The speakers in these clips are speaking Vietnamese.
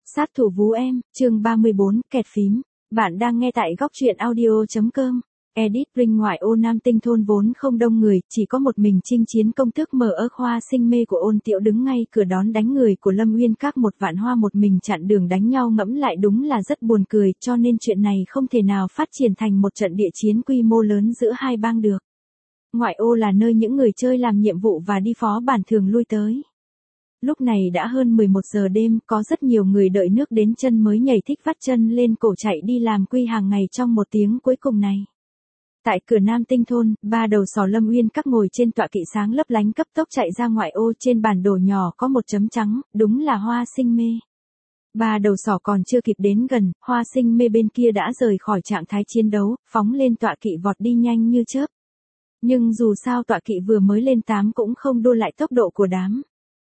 Sát thủ vú em, chương 34, kẹt phím. Bạn đang nghe tại góc truyện audio.com. Edit Ring ngoại ô Nam Tinh thôn vốn không đông người, chỉ có một mình chinh chiến công tước mở ơ khoa sinh mê của Ôn Tiễu đứng ngay cửa đón đánh người của Lâm Uyên Các. Một vạn hoa một mình chặn đường đánh nhau, ngẫm lại đúng là rất buồn cười, cho nên chuyện này không thể nào phát triển thành một trận địa chiến quy mô lớn giữa hai bang được. Ngoại ô là nơi những người chơi làm nhiệm vụ và đi phó bản thường lui tới. Lúc này đã hơn 11 giờ đêm, có rất nhiều người đợi nước đến chân mới nhảy thích vắt chân lên cổ chạy đi làm quy hàng ngày trong một tiếng cuối cùng này. Tại cửa Nam Tinh thôn, ba đầu sỏ Lâm Uyên Các ngồi trên tọa kỵ sáng lấp lánh cấp tốc chạy ra ngoại ô. Trên bản đồ nhỏ có một chấm trắng, đúng là Hoa Sinh Mê. Ba đầu sỏ còn chưa kịp đến gần, Hoa Sinh Mê bên kia đã rời khỏi trạng thái chiến đấu, phóng lên tọa kỵ vọt đi nhanh như chớp. Nhưng dù sao tọa kỵ vừa mới lên 8 cũng không đua lại tốc độ của đám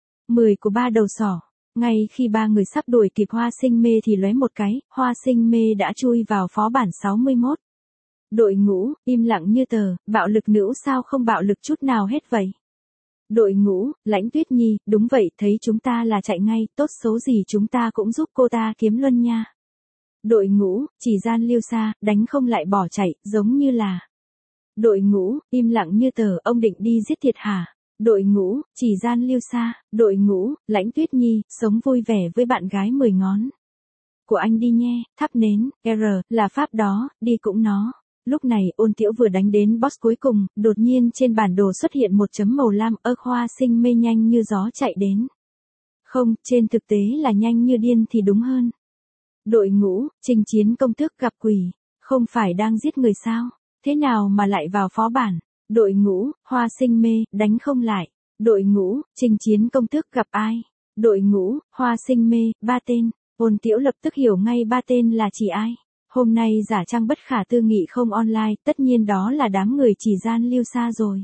10 của ba đầu sỏ. Ngay khi ba người sắp đuổi kịp Hoa Sinh Mê thì lóe một cái, Hoa Sinh Mê đã chui vào phó bản 61. Đội ngũ, im lặng như tờ, bạo lực nữ sao không bạo lực chút nào hết vậy? Đội ngũ, Lãnh Tuyết Nhi, đúng vậy, thấy chúng ta là chạy ngay, tốt xấu gì chúng ta cũng giúp cô ta kiếm luân nha. Đội ngũ, Chỉ Gian Liêu Sa, đánh không lại bỏ chạy, giống như là. Đội ngũ, im lặng như tờ, ông định đi giết thiệt hả? Đội ngũ, Chỉ Gian Liêu Sa, đội ngũ, Lãnh Tuyết Nhi, sống vui vẻ với bạn gái 10 ngón. Của anh đi nhé, thắp nến, là pháp đó, đi cũng nó. Lúc này, Ôn Tiễu vừa đánh đến boss cuối cùng, đột nhiên trên bản đồ xuất hiện một chấm màu lam, Hoa Sinh Mê nhanh như gió chạy đến. Không, trên thực tế là nhanh như điên thì đúng hơn. Đội ngũ, chinh chiến công tước gặp quỷ, không phải đang giết người sao? Thế nào mà lại vào phó bản? Đội ngũ, Hoa Sinh Mê, đánh không lại. Đội ngũ, chinh chiến công tước gặp ai? Đội ngũ, Hoa Sinh Mê, ba tên. Ôn Tiễu lập tức hiểu ngay ba tên là chỉ ai. Hôm nay giả trang bất khả tư nghị không online, tất nhiên đó là đám người Chỉ Gian Liêu Sa rồi.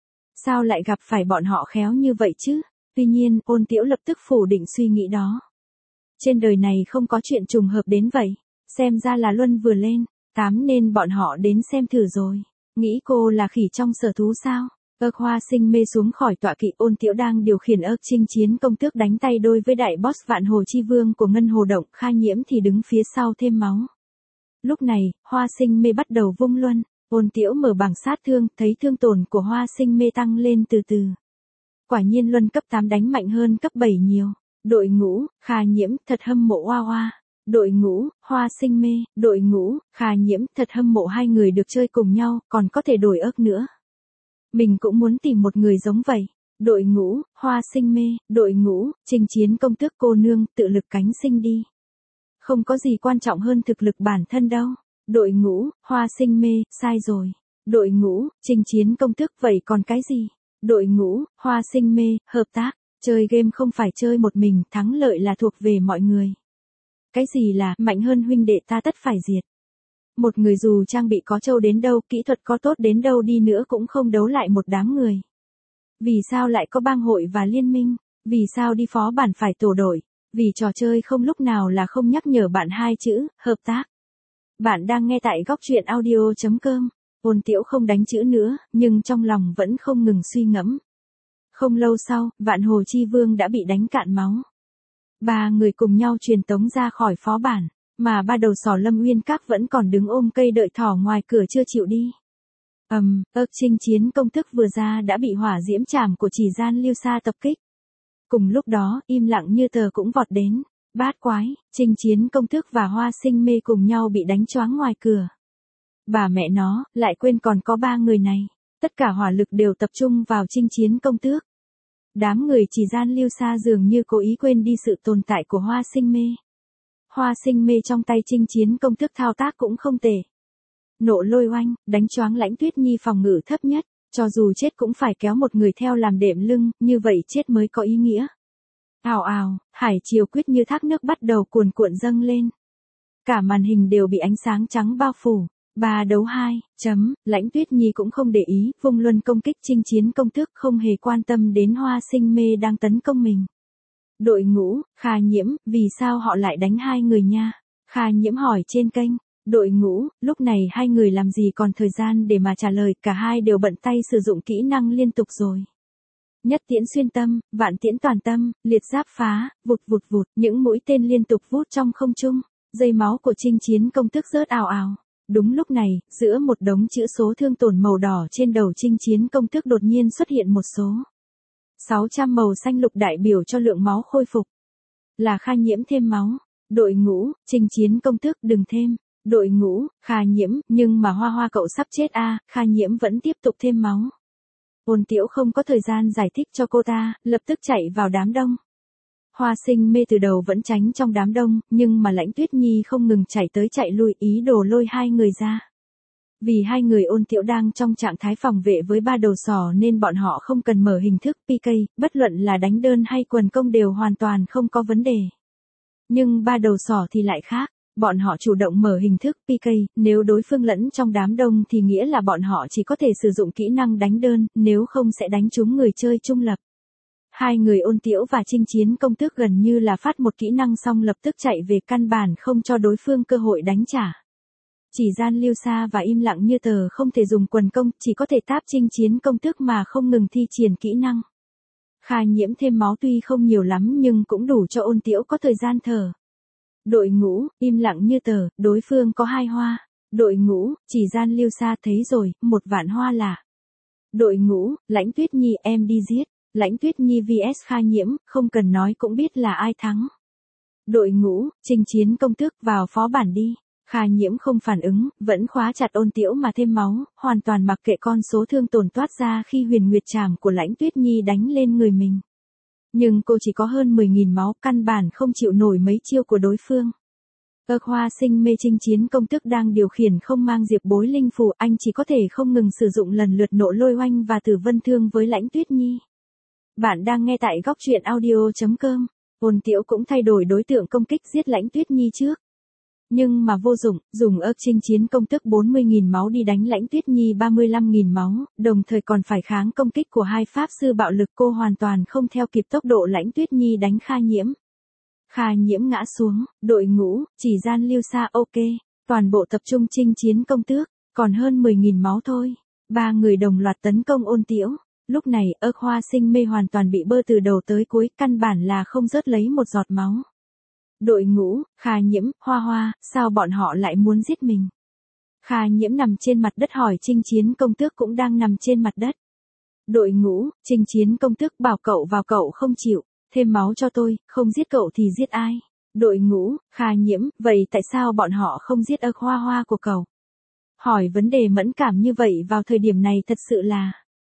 Sao lại gặp phải bọn họ khéo như vậy chứ? Tuy nhiên, Ôn Tiễu lập tức phủ định suy nghĩ đó. Trên đời này không có chuyện trùng hợp đến vậy. Xem ra là luân vừa lên, 8 nên bọn họ đến xem thử rồi. Nghĩ cô là khỉ trong sở thú sao? Hoa Sinh Mê xuống khỏi tọa kỵ. Ôn Tiễu đang điều khiển chinh chiến công tước đánh tay đôi với đại boss Vạn Hồ Chi Vương của Ngân Hồ Động. Kha Nhiễm thì đứng phía sau thêm máu. Lúc này, Hoa Sinh Mê bắt đầu vung luân. Ôn Tiễu mở bảng sát thương, thấy thương tổn của Hoa Sinh Mê tăng lên từ từ. Quả nhiên luân cấp 8 đánh mạnh hơn cấp 7 nhiều. Đội ngũ, Kha Nhiễm, thật hâm mộ Hoa Hoa. Đội ngũ, Hoa Sinh Mê, đội ngũ, Kha Nhiễm, thật hâm mộ hai người được chơi cùng nhau, còn có thể đổi nữa. Mình cũng muốn tìm một người giống vậy. Đội ngũ, Hoa Sinh Mê, đội ngũ, chinh chiến công tước cô nương, tự lực cánh sinh đi. Không có gì quan trọng hơn thực lực bản thân đâu. Đội ngũ, Hoa Sinh Mê, sai rồi. Đội ngũ, chinh chiến công tước vậy còn cái gì? Đội ngũ, Hoa Sinh Mê, hợp tác. Chơi game không phải chơi một mình, thắng lợi là thuộc về mọi người. Cái gì là mạnh hơn huynh đệ ta tất phải diệt. Một người dù trang bị có trâu đến đâu, kỹ thuật có tốt đến đâu đi nữa cũng không đấu lại một đám người. Vì sao lại có bang hội và liên minh? Vì sao đi phó bản phải tổ đội? Vì trò chơi không lúc nào là không nhắc nhở bạn hai chữ, hợp tác. Bạn đang nghe tại góc truyện audio.com. Ôn Tiễu không đánh chữ nữa, nhưng trong lòng vẫn không ngừng suy ngẫm. Không lâu sau, Vạn Hồ Chi Vương đã bị đánh cạn máu. Ba người cùng nhau truyền tống ra khỏi phó bản, mà ba đầu sỏ Lâm Uyên Các vẫn còn đứng ôm cây đợi thỏ ngoài cửa chưa chịu đi. Chinh chiến công tước vừa ra đã bị hỏa diễm trảm của Chỉ Gian Liêu Sa tập kích. Cùng lúc đó, im lặng như tờ cũng vọt đến. Bát quái, chinh chiến công tước và Hoa Sinh Mê cùng nhau bị đánh choáng ngoài cửa. Bà mẹ nó, lại quên còn có ba người này. Tất cả hỏa lực đều tập trung vào chinh chiến công tước. Đám người Chỉ Gian Liêu Sa dường như cố ý quên đi sự tồn tại của Hoa Sinh Mê. Hoa Sinh Mê trong tay chinh chiến công tước thao tác cũng không tệ. Nộ lôi oanh, đánh choáng Lãnh Tuyết Nhi phòng ngự thấp nhất. Cho dù chết cũng phải kéo một người theo làm đệm lưng, như vậy chết mới có ý nghĩa. Ào ào, hải triều quyết như thác nước bắt đầu cuồn cuộn dâng lên. Cả màn hình đều bị ánh sáng trắng bao phủ. 3 đấu 2, Lãnh Tuyết Nhi cũng không để ý, vung luân công kích chinh chiến công tước không hề quan tâm đến Hoa Sinh Mê đang tấn công mình. Đội ngũ, Kha Nhiễm, vì sao họ lại đánh hai người nha? Kha Nhiễm hỏi trên kênh. Đội ngũ, lúc này hai người làm gì còn thời gian để mà trả lời, cả hai đều bận tay sử dụng kỹ năng liên tục rồi. Nhất tiễn xuyên tâm, vạn tiễn toàn tâm, liệt giáp phá, vụt vụt vụt, những mũi tên liên tục vút trong không trung, dây máu của chinh chiến công tước rớt ào ào. Đúng lúc này, giữa một đống chữ số thương tổn màu đỏ trên đầu chinh chiến công tước đột nhiên xuất hiện một số 600 màu xanh lục đại biểu cho lượng máu khôi phục. Là Kha Nhiễm thêm máu. Đội ngũ, chinh chiến công tước đừng thêm. Đội ngũ, Kha Nhiễm, nhưng mà Hoa Hoa cậu sắp chết a. Kha Nhiễm vẫn tiếp tục thêm máu. Ôn Tiễu không có thời gian giải thích cho cô ta, lập tức chạy vào đám đông. Hoa Sinh Mê từ đầu vẫn tránh trong đám đông, nhưng mà Lãnh Tuyết Nhi không ngừng chạy tới chạy lui ý đồ lôi hai người ra. Vì hai người Ôn Tiễu đang trong trạng thái phòng vệ với ba đầu sỏ nên bọn họ không cần mở hình thức PK, bất luận là đánh đơn hay quần công đều hoàn toàn không có vấn đề. Nhưng ba đầu sỏ thì lại khác, bọn họ chủ động mở hình thức PK, nếu đối phương lẫn trong đám đông thì nghĩa là bọn họ chỉ có thể sử dụng kỹ năng đánh đơn, nếu không sẽ đánh trúng người chơi trung lập. Hai người Ôn Tiễu và chinh chiến công tước gần như là phát một kỹ năng xong lập tức chạy về, căn bản không cho đối phương cơ hội đánh trả. Chỉ Gian Lưu Sa và Im Lặng Như Tờ không thể dùng quần công, chỉ có thể táp chinh chiến công tước mà không ngừng thi triển kỹ năng. Kha Nhiễm thêm máu tuy không nhiều lắm nhưng cũng đủ cho Ôn Tiễu có thời gian thở. Đội ngũ, Im Lặng Như Tờ, đối phương có 2 hoa. Đội ngũ, Chỉ Gian Lưu Sa thấy rồi, 1 vạn hoa lạ. Đội ngũ, Lãnh Tuyết Nhi em đi giết. Lãnh Tuyết Nhi vs Kha Nhiễm, không cần nói cũng biết là ai thắng. Đội ngũ, chinh chiến công tước vào phó bản đi. Kha Nhiễm không phản ứng, vẫn khóa chặt Ôn Tiễu mà thêm máu, hoàn toàn mặc kệ con số thương tổn toát ra khi huyền nguyệt trảm của Lãnh Tuyết Nhi đánh lên người mình. Nhưng cô chỉ có hơn 10.000 máu, căn bản không chịu nổi mấy chiêu của đối phương. Hoa Sinh Mê chinh chiến công tước đang điều khiển không mang diệp bối linh phù, anh chỉ có thể không ngừng sử dụng lần lượt nộ lôi oanh và tử vân thương với Lãnh Tuyết Nhi. Bạn đang nghe tại góc truyện audio.com. Ôn Tiễu cũng thay đổi đối tượng công kích giết Lãnh Tuyết Nhi trước. Nhưng mà vô dụng, dùng chinh chiến công tước 40.000 máu đi đánh Lãnh Tuyết Nhi 35.000 máu, đồng thời còn phải kháng công kích của hai pháp sư bạo lực, cô hoàn toàn không theo kịp tốc độ Lãnh Tuyết Nhi đánh Kha Nhiễm. Kha Nhiễm ngã xuống, đội ngũ, Chỉ Gian Lưu Sa ok, toàn bộ tập trung chinh chiến công tước, còn hơn 10.000 máu thôi. 3 người đồng loạt tấn công Ôn Tiễu. Lúc này, Hoa Sinh Mê hoàn toàn bị bơ từ đầu tới cuối, căn bản là không rớt lấy một giọt máu. Đội ngũ, Kha Nhiễm, Hoa Hoa, sao bọn họ lại muốn giết mình? Kha Nhiễm nằm trên mặt đất hỏi chinh chiến công tước cũng đang nằm trên mặt đất. Đội ngũ, chinh chiến công tước bảo cậu vào, cậu không chịu, thêm máu cho tôi, không giết cậu thì giết ai? Đội ngũ, Kha Nhiễm, vậy tại sao bọn họ không giết Hoa Hoa của cậu? Hỏi vấn đề mẫn cảm như vậy vào thời điểm này thật sự là...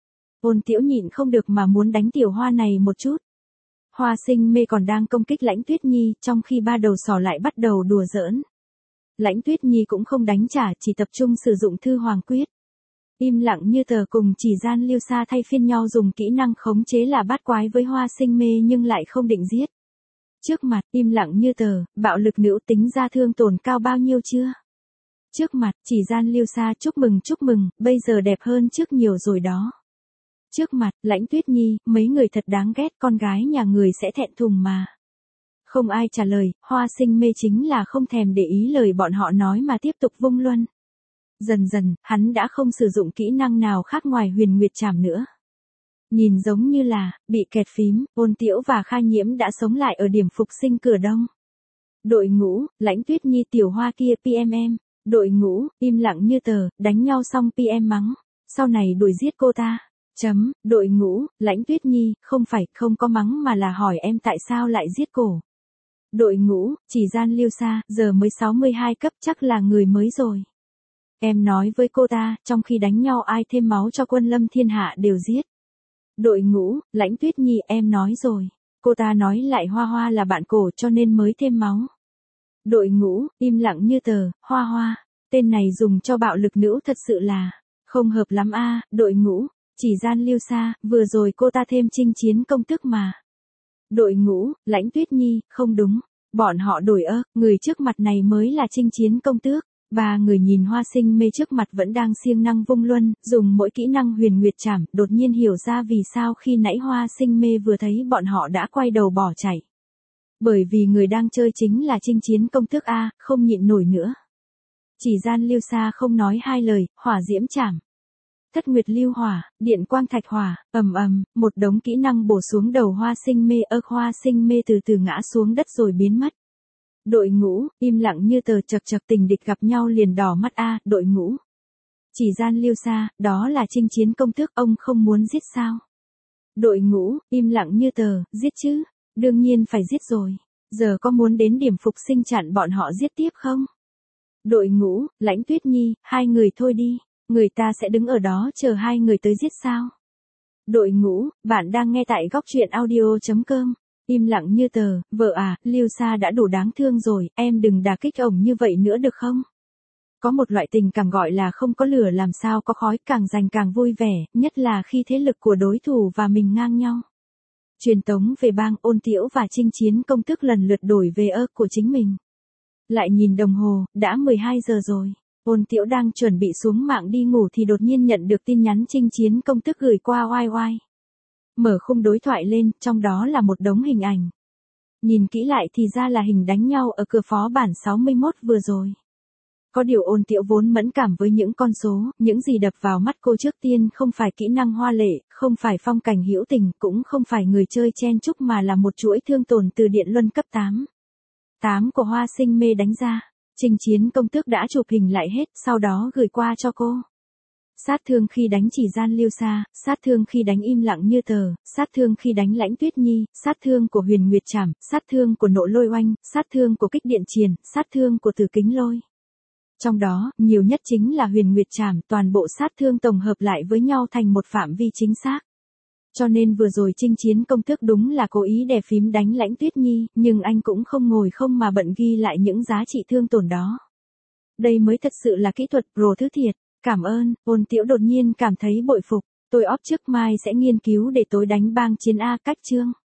Ôn Tiễu nhịn không được mà muốn đánh tiểu hoa này một chút. Hoa Sinh Mê còn đang công kích Lãnh Tuyết Nhi, trong khi ba đầu sỏ lại bắt đầu đùa giỡn. Lãnh Tuyết Nhi cũng không đánh trả, chỉ tập trung sử dụng Thư Hoàng Quyết. Im Lặng Như Tờ cùng Chỉ Gian Lưu Sa thay phiên nhau dùng kỹ năng khống chế là bát quái với Hoa Sinh Mê nhưng lại không định giết. Trước mặt, Im Lặng Như Tờ, bạo lực nữ tính ra thương tổn cao bao nhiêu chưa? Trước mặt, Chỉ Gian Lưu Sa chúc mừng, bây giờ đẹp hơn trước nhiều rồi đó. Trước mặt, Lãnh Tuyết Nhi, mấy người thật đáng ghét, con gái nhà người sẽ thẹn thùng mà. Không ai trả lời, Hoa Sinh Mê chính là không thèm để ý lời bọn họ nói mà tiếp tục vung luân. Dần dần, hắn đã không sử dụng kỹ năng nào khác ngoài huyền nguyệt trảm nữa. Nhìn giống như là, bị kẹt phím, Ôn Tiễu và Kha Nhiễm đã sống lại ở điểm phục sinh cửa đông. Đội ngũ, Lãnh Tuyết Nhi tiểu hoa kia PMM. Đội ngũ, Im Lặng Như Tờ, đánh nhau xong PM mắng. Sau này đuổi giết cô ta. Đội ngũ, Lãnh Tuyết Nhi, không có mắng mà là hỏi em tại sao lại giết cổ. Đội ngũ, Chỉ Gian Lưu Sa, giờ mới 62 cấp chắc là người mới rồi. Em nói với cô ta, trong khi đánh nhau ai thêm máu cho quân lâm thiên hạ đều giết. Đội ngũ, Lãnh Tuyết Nhi em nói rồi. Cô ta nói lại Hoa Hoa là bạn cổ cho nên mới thêm máu. Đội ngũ, Im Lặng Như Tờ, Hoa Hoa. Tên này dùng cho bạo lực nữ thật sự là không hợp lắm a. Đội ngũ, Chỉ Gian Lưu Sa, vừa rồi cô ta thêm chinh chiến công tước mà. Đội ngũ, Lãnh Tuyết Nhi, không đúng. Bọn họ đổi người trước mặt này mới là chinh chiến công tước. 3 người nhìn Hoa Sinh Mê trước mặt vẫn đang siêng năng vung luân, dùng mỗi kỹ năng huyền nguyệt trảm, đột nhiên hiểu ra vì sao khi nãy Hoa Sinh Mê vừa thấy bọn họ đã quay đầu bỏ chạy. Bởi vì người đang chơi chính là chinh chiến công tước A, không nhịn nổi nữa. Chỉ Gian Lưu Sa không nói hai lời, hỏa diễm trảm. Thất nguyệt lưu hỏa, điện quang thạch hỏa, ầm ầm, một đống kỹ năng bổ xuống đầu Hoa Sinh Mê. Hoa Sinh Mê từ từ ngã xuống đất rồi biến mất. Đội ngũ, im lặng như tờ. Chật chật, tình địch gặp nhau liền đỏ mắt a. Đội ngũ. Chỉ gian Liêu Sa, đó là chinh chiến công tước, ông không muốn giết sao? Đội ngũ, im lặng như tờ. Giết chứ, đương nhiên phải giết rồi. Giờ có muốn đến điểm phục sinh chặn bọn họ giết tiếp không? Đội ngũ, Lãnh Tuyết Nhi, hai người thôi đi. Người ta sẽ đứng ở đó chờ hai người tới giết sao? Đội ngũ, bạn đang nghe tại góc truyện audio.com. Im lặng như tờ. Vợ à, Liêu Sa đã đủ đáng thương rồi, em đừng đả kích ổng như vậy nữa được không? Có một loại tình cảm gọi là không có lửa làm sao có khói, càng giành càng vui vẻ, nhất là khi thế lực của đối thủ và mình ngang nhau. Truyền tống về bang, Ôn Tiễu và chinh chiến công tước lần lượt đổi về của chính mình. Lại nhìn đồng hồ, đã 12 giờ rồi. Ôn Tiễu đang chuẩn bị xuống mạng đi ngủ thì đột nhiên nhận được tin nhắn chinh chiến công tước gửi qua oai oai. Mở khung đối thoại lên, trong đó là một đống hình ảnh. Nhìn kỹ lại thì ra là hình đánh nhau ở cửa phó bản 61 vừa rồi. Có điều Ôn Tiễu vốn mẫn cảm với những con số, những gì đập vào mắt cô trước tiên không phải kỹ năng hoa lệ, không phải phong cảnh hữu tình, cũng không phải người chơi chen chúc mà là một chuỗi thương tổn từ điện luân cấp 8. 8 của Hoa Sinh Mê đánh ra. Chinh chiến công tước đã chụp hình lại hết, sau đó gửi qua cho cô. Sát thương khi đánh chỉ gian Liêu Sa, sát thương khi đánh im lặng như tờ, sát thương khi đánh Lãnh Tuyết Nhi, sát thương của Huyền Nguyệt Trảm, sát thương của Nộ Lôi Oanh, sát thương của Kích Điện Triền, sát thương của Tử Kính Lôi. Trong đó, nhiều nhất chính là Huyền Nguyệt Trảm, toàn bộ sát thương tổng hợp lại với nhau thành một phạm vi chính xác. Cho nên vừa rồi chinh chiến công tước đúng là cố ý đè phím đánh Lãnh Tuyết Nhi, nhưng anh cũng không ngồi không mà bận ghi lại những giá trị thương tổn đó. Đây mới thật sự là kỹ thuật pro thứ thiệt. Cảm ơn. Ôn Tiễu đột nhiên cảm thấy bội phục. Tôi óp trước mai sẽ nghiên cứu để tối đánh bang chiến A cách chương.